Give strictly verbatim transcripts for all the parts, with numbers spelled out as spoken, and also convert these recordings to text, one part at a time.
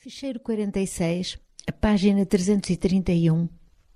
Ficheiro quarenta e seis, a página trezentos e trinta e um.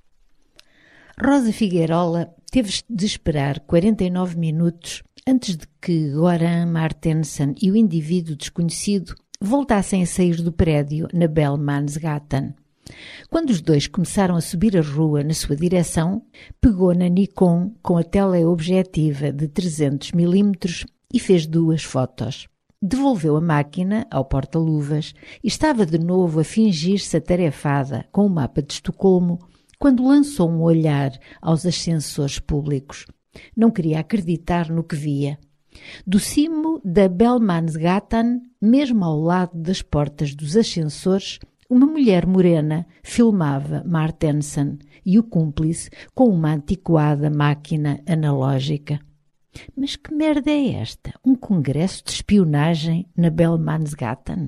Rosa Figueirola teve de esperar quarenta e nove minutos antes de que Göran Martensen e o indivíduo desconhecido voltassem a sair do prédio na Bellmansgatan. Quando os dois começaram a subir a rua na sua direção, pegou na Nikon com a teleobjetiva de trezentos milímetros e fez duas fotos. Devolveu a máquina ao porta-luvas e estava de novo a fingir-se atarefada com o mapa de Estocolmo quando lançou um olhar aos ascensores públicos. Não queria acreditar no que via. Do cimo da Bellmansgatan, mesmo ao lado das portas dos ascensores, uma mulher morena filmava Martensen e o cúmplice com uma antiquada máquina analógica. Mas que merda é esta? Um congresso de espionagem na Bellmansgatan?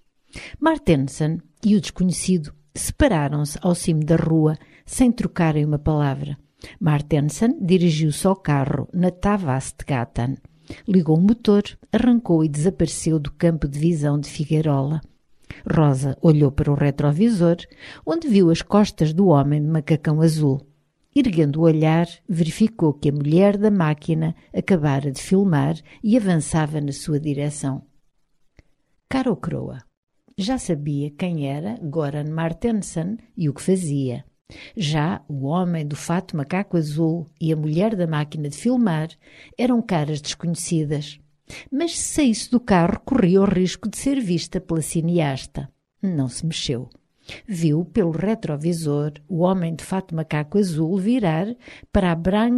Martensen e o desconhecido separaram-se ao cimo da rua sem trocarem uma palavra. Martensen dirigiu-se ao carro na Tavastgatan, ligou o motor, arrancou e desapareceu do campo de visão de Figueirola. Rosa olhou para o retrovisor, onde viu as costas do homem de macacão azul. Erguendo o olhar, verificou que a mulher da máquina acabara de filmar e avançava na sua direção. Cara ou croa? Já sabia quem era Göran Martensen e o que fazia. Já o homem do fato macaco azul e a mulher da máquina de filmar eram caras desconhecidas. Mas se saísse do carro, corria o risco de ser vista pela cineasta. Não se mexeu. Viu pelo retrovisor o homem de fato macaco azul virar para a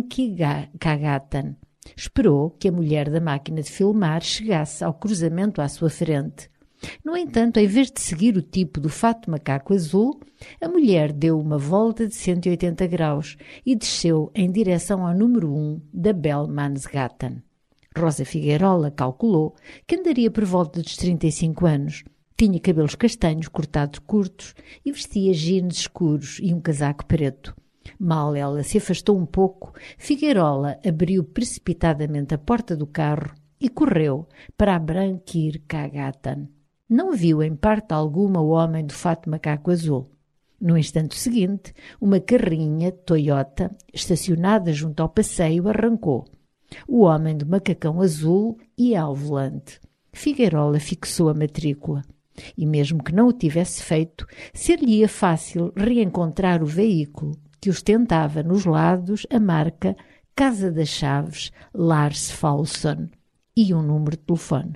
Branchigagatan. Esperou que a mulher da máquina de filmar chegasse ao cruzamento à sua frente. No entanto, em vez de seguir o tipo do fato macaco azul, a mulher deu uma volta de cento e oitenta graus e desceu em direção ao número um da Bellmansgatan. Rosa Figueirola calculou que andaria por volta dos trinta e cinco anos. Tinha cabelos castanhos cortados curtos e vestia jeans escuros e um casaco preto. Mal ela se afastou um pouco, Figueirola abriu precipitadamente a porta do carro e correu para a Branchigagatan. Não viu em parte alguma o homem do fato macaco azul. No instante seguinte, uma carrinha Toyota, estacionada junto ao passeio, arrancou. O homem do macacão azul ia ao volante. Figueirola fixou a matrícula. E mesmo que não o tivesse feito, ser-lhe-ia fácil reencontrar o veículo que ostentava nos lados a marca Casa das Chaves Lars Faulson e um número de telefone.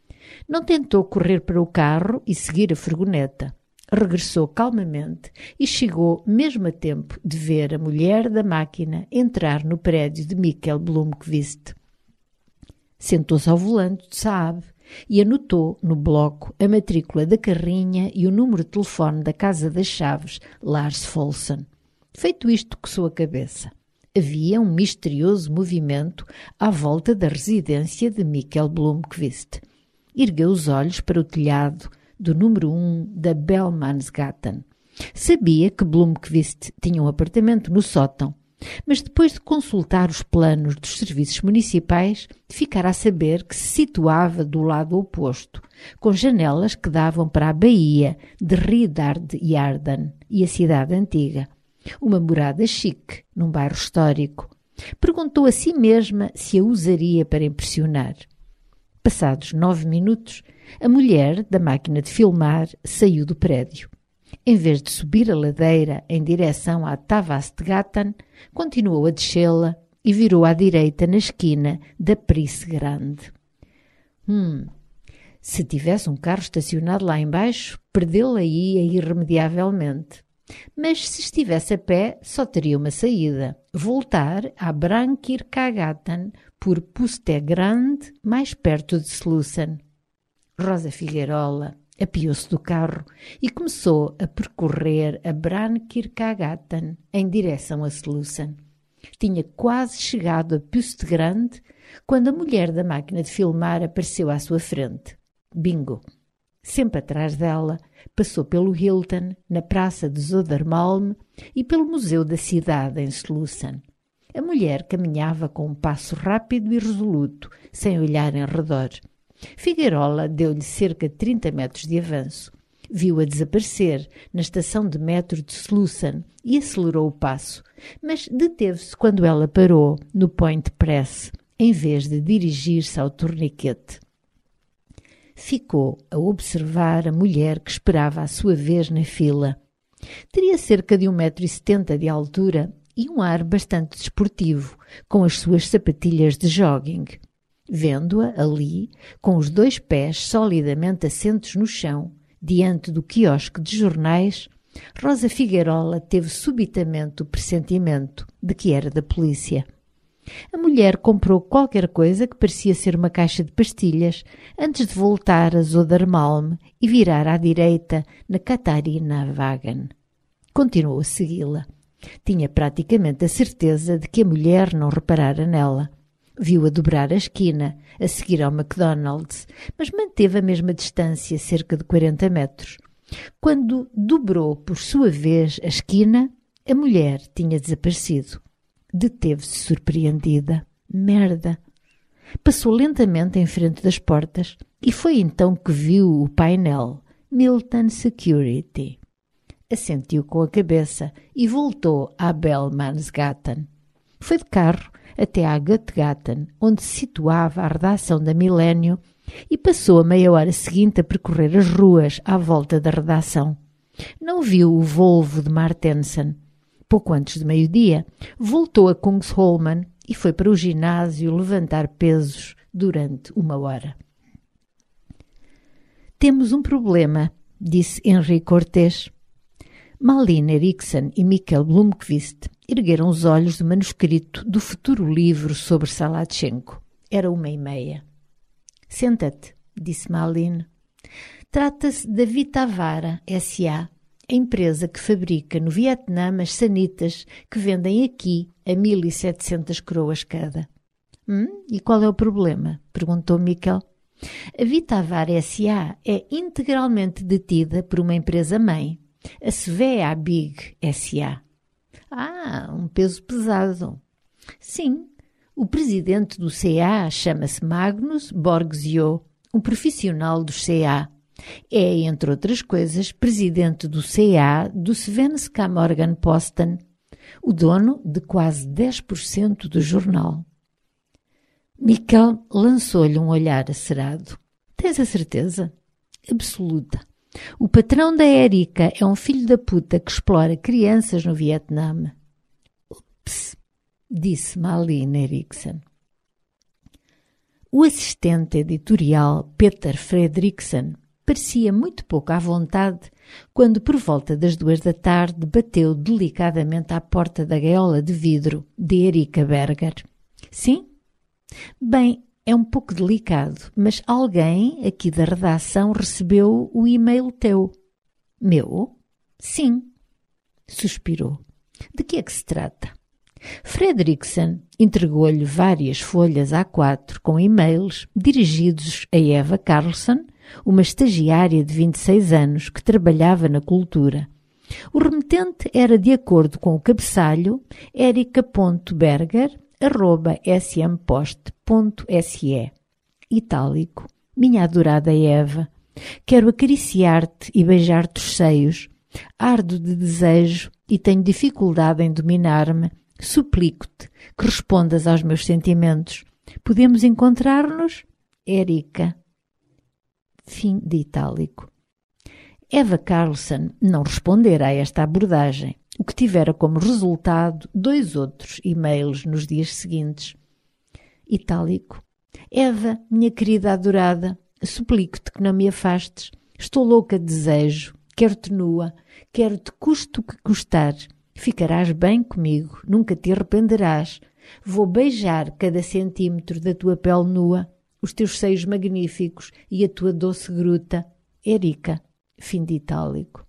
Não tentou correr para o carro e seguir a furgoneta. Regressou calmamente e chegou mesmo a tempo de ver a mulher da máquina entrar no prédio de Mikkel Blomqvist. Sentou-se ao volante do Saab e anotou no bloco a matrícula da carrinha e o número de telefone da Casa das Chaves Lars Faulson. Feito isto, coçou a cabeça. Havia um misterioso movimento à volta da residência de Mikkel Blomqvist. Ergueu os olhos para o telhado do número um da Bellmansgatan. Sabia que Blomqvist tinha um apartamento no sótão, mas depois de consultar os planos dos serviços municipais, ficara a saber que se situava do lado oposto, com janelas que davam para a baía de Riddarfjärden e a cidade antiga. Uma morada chique, num bairro histórico. Perguntou a si mesma se a usaria para impressionar. Passados nove minutos, a mulher da máquina de filmar saiu do prédio. Em vez de subir a ladeira em direção à Tavastgatan, continuou a descê-la e virou à direita na esquina da Pris Grande. Hum, se tivesse um carro estacionado lá embaixo, perdê-la-ia irremediavelmente. Mas se estivesse a pé, só teria uma saída: voltar à Branchigagatan por Pustegrande, mais perto de Slussen. Rosa Figueirola apiou-se do carro e começou a percorrer a Branchigagatan em direção a Slussen. Tinha quase chegado a Pustegrande quando a mulher da máquina de filmar apareceu à sua frente. Bingo! Sempre atrás dela, passou pelo Hilton, na praça de Södermalm e pelo Museu da Cidade em Slussen. A mulher caminhava com um passo rápido e resoluto, sem olhar em redor. Figueirola deu-lhe cerca de trinta metros de avanço. Viu-a desaparecer na estação de metro de Slussen e acelerou o passo, mas deteve-se quando ela parou no Point Press, em vez de dirigir-se ao torniquete. Ficou a observar a mulher que esperava a sua vez na fila. Teria cerca de um metro e setenta de altura e um ar bastante desportivo, com as suas sapatilhas de jogging. Vendo-a ali, com os dois pés solidamente assentos no chão, diante do quiosque de jornais, Rosa Figueirola teve subitamente o pressentimento de que era da polícia. A mulher comprou qualquer coisa que parecia ser uma caixa de pastilhas antes de voltar a Södermalm e virar à direita na Katharina-Wagen. Continuou a segui-la. Tinha praticamente a certeza de que a mulher não reparara nela. Viu-a dobrar a esquina, a seguir ao McDonald's, mas manteve a mesma distância, cerca de quarenta metros. Quando dobrou por sua vez a esquina, a mulher tinha desaparecido. Deteve-se surpreendida. Merda! Passou lentamente em frente das portas e foi então que viu o painel Milton Security. Assentiu com a cabeça e voltou à Bellmansgaten. Foi de carro até à Göttgaten, onde se situava a redação da Milênio, e passou a meia hora seguinte a percorrer as ruas à volta da redação. Não viu o Volvo de Martensen. Pouco antes de meio-dia, voltou a Kungsholmen e foi para o ginásio levantar pesos durante uma hora. Temos um problema, disse Henrique Cortés. Malin Eriksen e Mikkel Blomqvist ergueram os olhos do manuscrito do futuro livro sobre Salatchenko. Era uma e meia. Senta-te, disse Malin. Trata-se da Vitavara S A, a empresa que fabrica no Vietnã as sanitas que vendem aqui a mil e setecentas coroas cada. Hum, e qual é o problema? Perguntou Mikkel. A Vitavara S A é integralmente detida por uma empresa-mãe, a Svea Big S A. Ah, um peso pesado. Sim, o presidente do C A chama-se Magnus Borgsjö, um profissional do C A. É, entre outras coisas, presidente do C A do Svenska Morgenposten, o dono de quase dez por cento do jornal. Mikkel lançou-lhe um olhar acerado. Tens a certeza? Absoluta. O patrão da Erika é um filho da puta que explora crianças no Vietnã. Ups, disse Malin Eriksen. O assistente editorial Peter Fredriksson parecia muito pouco à vontade quando, por volta das duas da tarde, bateu delicadamente à porta da gaiola de vidro de Erika Berger. Sim? Bem, é um pouco delicado, mas alguém aqui da redação recebeu o e-mail teu. Meu? Sim. Suspirou. De que é que se trata? Fredriksson entregou-lhe várias folhas A quatro com e-mails dirigidos a Eva Carlsson, uma estagiária de vinte e seis anos que trabalhava na cultura. O remetente era, de acordo com o cabeçalho, erika ponto berger arroba s m post ponto s e. Itálico. Minha adorada Eva, quero acariciar-te e beijar-te os seios. Ardo de desejo e tenho dificuldade em dominar-me. Suplico-te que respondas aos meus sentimentos. Podemos encontrar-nos? Erika. Fim de itálico. Eva Carlsson não respondera a esta abordagem, o que tivera como resultado dois outros e-mails nos dias seguintes. Itálico. Eva, minha querida adorada, suplico-te que não me afastes. Estou louca de desejo. Quero-te nua. Quero-te custo o que custar. Ficarás bem comigo. Nunca te arrependerás. Vou beijar cada centímetro da tua pele nua, os teus seios magníficos e a tua doce gruta. Erika. Fim de itálico.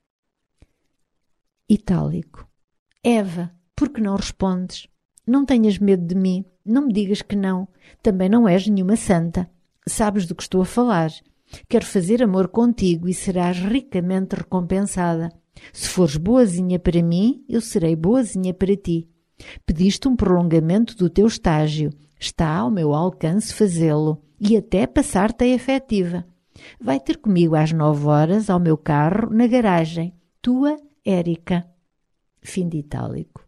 Itálico. Eva, por que não respondes? Não tenhas medo de mim. Não me digas que não. Também não és nenhuma santa. Sabes do que estou a falar. Quero fazer amor contigo e serás ricamente recompensada. Se fores boazinha para mim, eu serei boazinha para ti. Pediste um prolongamento do teu estágio. Está ao meu alcance fazê-lo e até passar-te a efetiva. Vai ter comigo às nove horas ao meu carro na garagem. Tua Érica. Fim de itálico.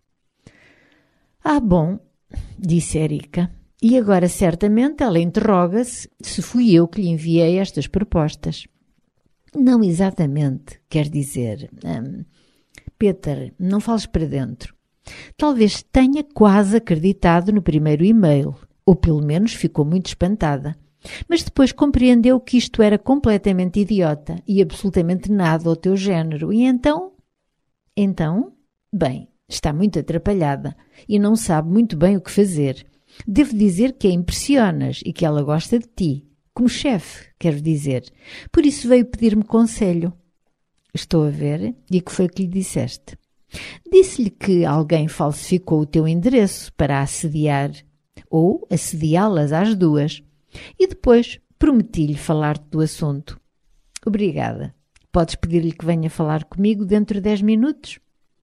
Ah, bom, disse Érica. E agora certamente ela interroga-se se fui eu que lhe enviei estas propostas. Não exatamente, quer dizer... Hum, Peter, não fales para dentro. Talvez tenha quase acreditado no primeiro e-mail, ou pelo menos ficou muito espantada. Mas depois compreendeu que isto era completamente idiota e absolutamente nada ao teu género. E então? Então? Bem, está muito atrapalhada e não sabe muito bem o que fazer. Devo dizer que a impressionas e que ela gosta de ti. Como chefe, quero dizer. Por isso veio pedir-me conselho. Estou a ver. E o que foi que lhe disseste? Disse-lhe que alguém falsificou o teu endereço para a assediar, ou assediá-las às duas. E depois prometi-lhe falar-te do assunto. Obrigada. Podes pedir-lhe que venha falar comigo dentro de dez minutos?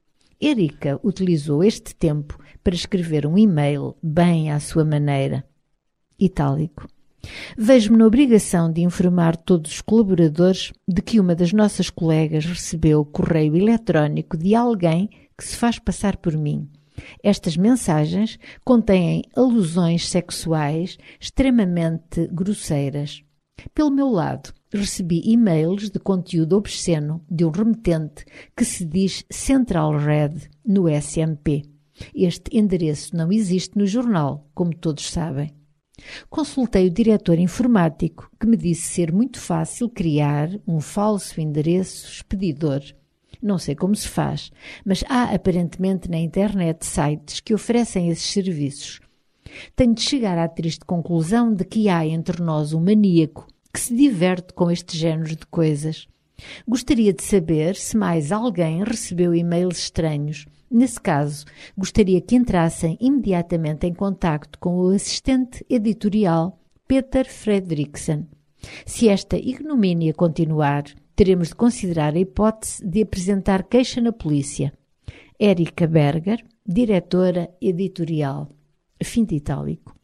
Érica utilizou este tempo para escrever um e-mail bem à sua maneira. Itálico. Vejo-me na obrigação de informar todos os colaboradores de que uma das nossas colegas recebeu correio eletrónico de alguém que se faz passar por mim. Estas mensagens contêm alusões sexuais extremamente grosseiras. Pelo meu lado, recebi e-mails de conteúdo obsceno de um remetente que se diz Central Red no S M P. Este endereço não existe no jornal, como todos sabem. Consultei o diretor informático, que me disse ser muito fácil criar um falso endereço expedidor. Não sei como se faz, mas há aparentemente na internet sites que oferecem esses serviços. Tenho de chegar à triste conclusão de que há entre nós um maníaco que se diverte com este género de coisas. Gostaria de saber se mais alguém recebeu e-mails estranhos. Nesse caso, gostaria que entrassem imediatamente em contacto com o assistente editorial Peter Fredrickson. Se esta ignomínia continuar, teremos de considerar a hipótese de apresentar queixa na polícia. Érica Berger, diretora editorial. Fim de itálico.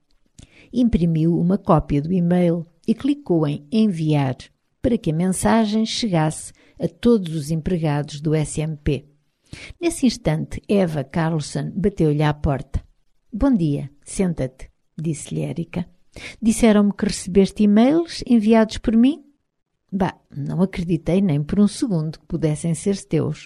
Imprimiu uma cópia do e-mail e clicou em enviar para que a mensagem chegasse a todos os empregados do S M P. Nesse instante, Eva Carlson bateu-lhe à porta. Bom dia, senta-te, disse-lhe Érica. Disseram-me que recebeste e-mails enviados por mim? Bah, não acreditei nem por um segundo que pudessem ser teus.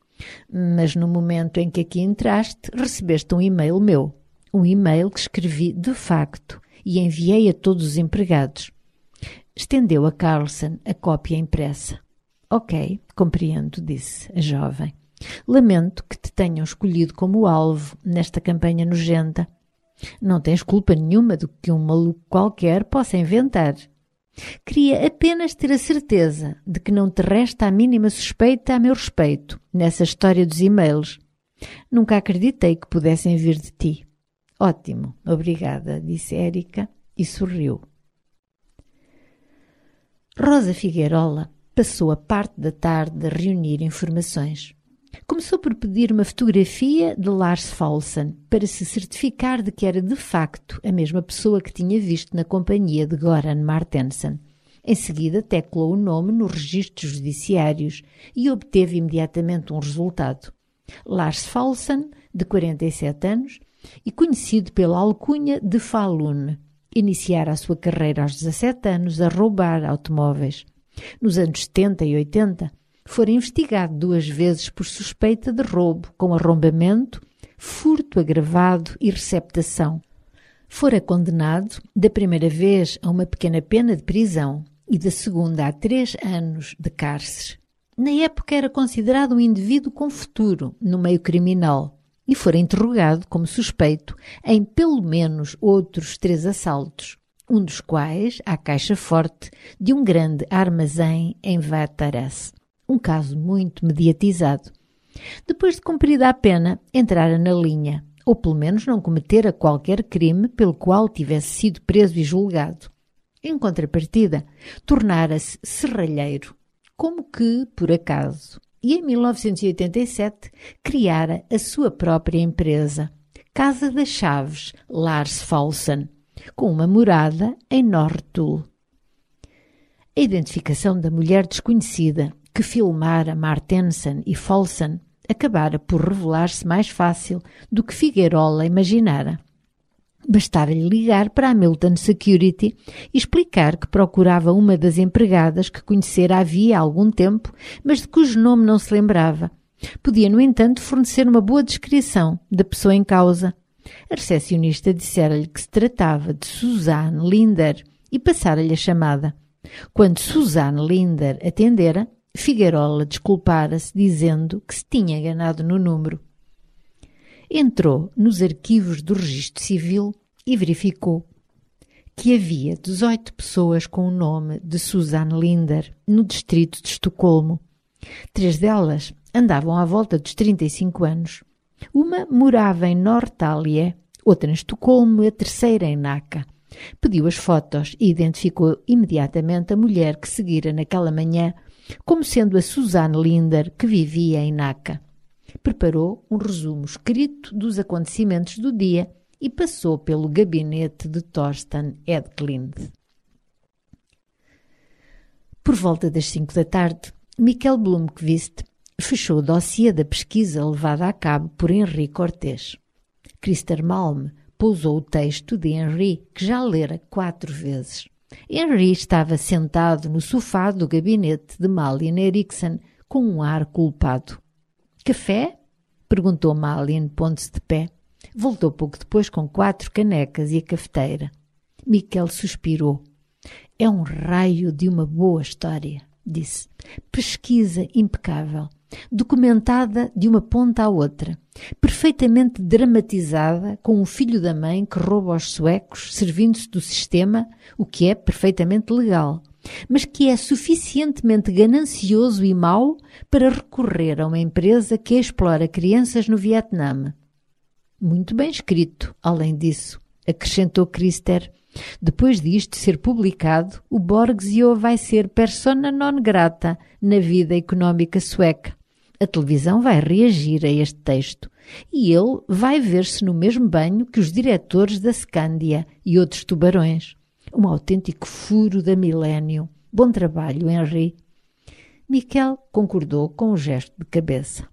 Mas no momento em que aqui entraste, recebeste um e-mail meu. Um e-mail que escrevi de facto e enviei a todos os empregados. Estendeu a Carlson a cópia impressa. Ok, compreendo, disse a jovem. Lamento que te tenham escolhido como alvo nesta campanha nojenta. Não tens culpa nenhuma do que um maluco qualquer possa inventar. Queria apenas ter a certeza de que não te resta a mínima suspeita a meu respeito nessa história dos e-mails. Nunca acreditei que pudessem vir de ti. Ótimo, obrigada, disse Érica e sorriu. Rosa Figueirola passou a parte da tarde a reunir informações. Começou por pedir uma fotografia de Lars Foulson para se certificar de que era de facto a mesma pessoa que tinha visto na companhia de Goran Martensen. Em seguida, teclou o nome nos registros judiciários e obteve imediatamente um resultado. Lars Foulson, de quarenta e sete anos, e conhecido pela alcunha de Falun, iniciara a sua carreira aos dezassete anos a roubar automóveis. Nos anos setenta e oitenta, fora investigado duas vezes por suspeita de roubo com arrombamento, furto agravado e receptação. Fora condenado, da primeira vez a uma pequena pena de prisão e da segunda a três anos de cárcere. Na época era considerado um indivíduo com futuro no meio criminal e fora interrogado como suspeito em pelo menos outros três assaltos, um dos quais à caixa forte de um grande armazém em Vátaras. Um caso muito mediatizado. Depois de cumprida a pena, entrara na linha, ou pelo menos não cometera qualquer crime pelo qual tivesse sido preso e julgado. Em contrapartida, tornara-se serralheiro, como que, por acaso, e em mil novecentos e oitenta e sete criara a sua própria empresa, Casa das Chaves Lars Foulson, com uma morada em Norrtull. A identificação da mulher desconhecida que filmara Martensen e Folsen acabara por revelar-se mais fácil do que Figuerola imaginara. Bastava-lhe ligar para a Milton Security e explicar que procurava uma das empregadas que conhecera havia algum tempo, mas de cujo nome não se lembrava. Podia, no entanto, fornecer uma boa descrição da pessoa em causa. A recepcionista dissera-lhe que se tratava de Suzanne Linder e passara-lhe a chamada. Quando Suzanne Linder atendera, Figuerola desculpara-se dizendo que se tinha enganado no número. Entrou nos arquivos do Registro Civil e verificou que havia dezoito pessoas com o nome de Suzanne Linder no distrito de Estocolmo. Três delas andavam à volta dos trinta e cinco anos. Uma morava em Norrtälje, outra em Estocolmo e a terceira em Nacka. Pediu as fotos e identificou imediatamente a mulher que seguira naquela manhã como sendo a Suzanne Linder que vivia em Nacka. Preparou um resumo escrito dos acontecimentos do dia e passou pelo gabinete de Thorsten Edklund. Por volta das cinco da tarde, Michael Blomqvist fechou o dossiê da pesquisa levada a cabo por Henri Cortés. Christer Malm pousou o texto de Henri, que já lera quatro vezes. Henri estava sentado no sofá do gabinete de Malin Eriksen com um ar culpado. «Café?» perguntou Malin, pondo-se de pé. Voltou pouco depois com quatro canecas e a cafeteira. Michael suspirou. «É um raio de uma boa história», disse. «Pesquisa impecável, documentada de uma ponta à outra, perfeitamente dramatizada com um filho da mãe que rouba aos suecos, servindo-se do sistema, o que é perfeitamente legal, mas que é suficientemente ganancioso e mau para recorrer a uma empresa que explora crianças no Vietnã. Muito bem escrito, além disso», acrescentou Christer. «Depois disto ser publicado, o Borgsio vai ser persona non grata na vida económica sueca. A televisão vai reagir a este texto e ele vai ver-se no mesmo banho que os diretores da Scandia e outros tubarões. Um autêntico furo da milénio. Bom trabalho, Henri». Michael concordou com um gesto de cabeça.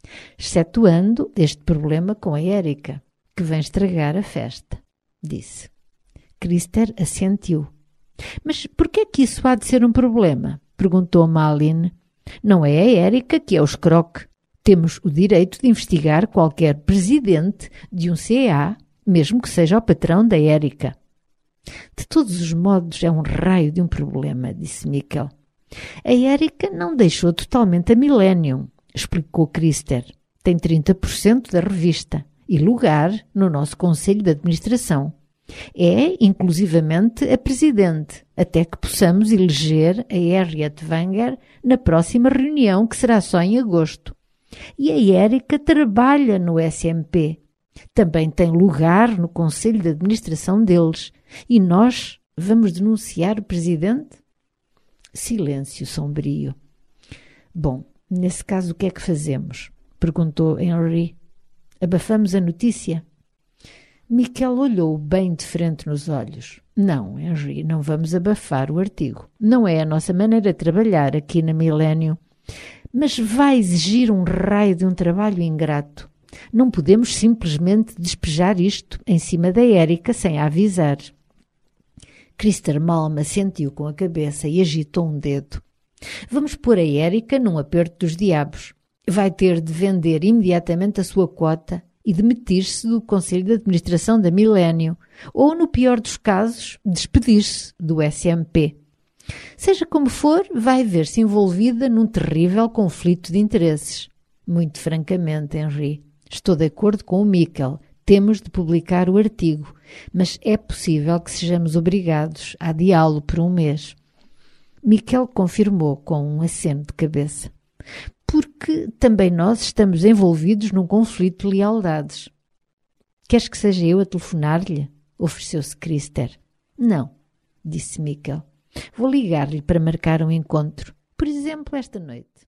«Excetuando este problema com a Érica, que vem estragar a festa», disse. Christer assentiu. «Mas por que é que isso há de ser um problema?» perguntou Malin. «Não é a Érica que é o escroque. Temos o direito de investigar qualquer presidente de um C E A, mesmo que seja o patrão da Érica». «De todos os modos é um raio de um problema», disse Michael. «A Érica não deixou totalmente a Millennium», explicou Christer. «Tem trinta por cento da revista e lugar no nosso conselho de administração. É, inclusivamente, a presidente, até que possamos eleger a Harriet Wenger na próxima reunião, que será só em agosto. E a Érica trabalha no S M P. Também tem lugar no conselho de administração deles. E nós vamos denunciar o presidente?» Silêncio sombrio. «Bom, nesse caso o que é que fazemos?» perguntou Henri. «Abafamos a notícia?» Michael olhou bem de frente nos olhos. «Não, Henri, não vamos abafar o artigo. Não é a nossa maneira de trabalhar aqui na Millennium. Mas vai exigir um raio de um trabalho ingrato. Não podemos simplesmente despejar isto em cima da Érica sem a avisar». Christer Malm assentiu com a cabeça e agitou um dedo. «Vamos pôr a Érica num aperto dos diabos. Vai ter de vender imediatamente a sua quota e demitir-se do Conselho de Administração da Millennium, ou, no pior dos casos, despedir-se do S M P. Seja como for, vai ver-se envolvida num terrível conflito de interesses. Muito francamente, Henri, estou de acordo com o Michael. Temos de publicar o artigo, mas é possível que sejamos obrigados a adiá-lo por um mês». Michael confirmou com um aceno de cabeça. «Porque também nós estamos envolvidos num conflito de lealdades». «Queres que seja eu a telefonar-lhe?» ofereceu-se Christer. «Não», disse Michael. «Vou ligar-lhe para marcar um encontro, por exemplo, esta noite».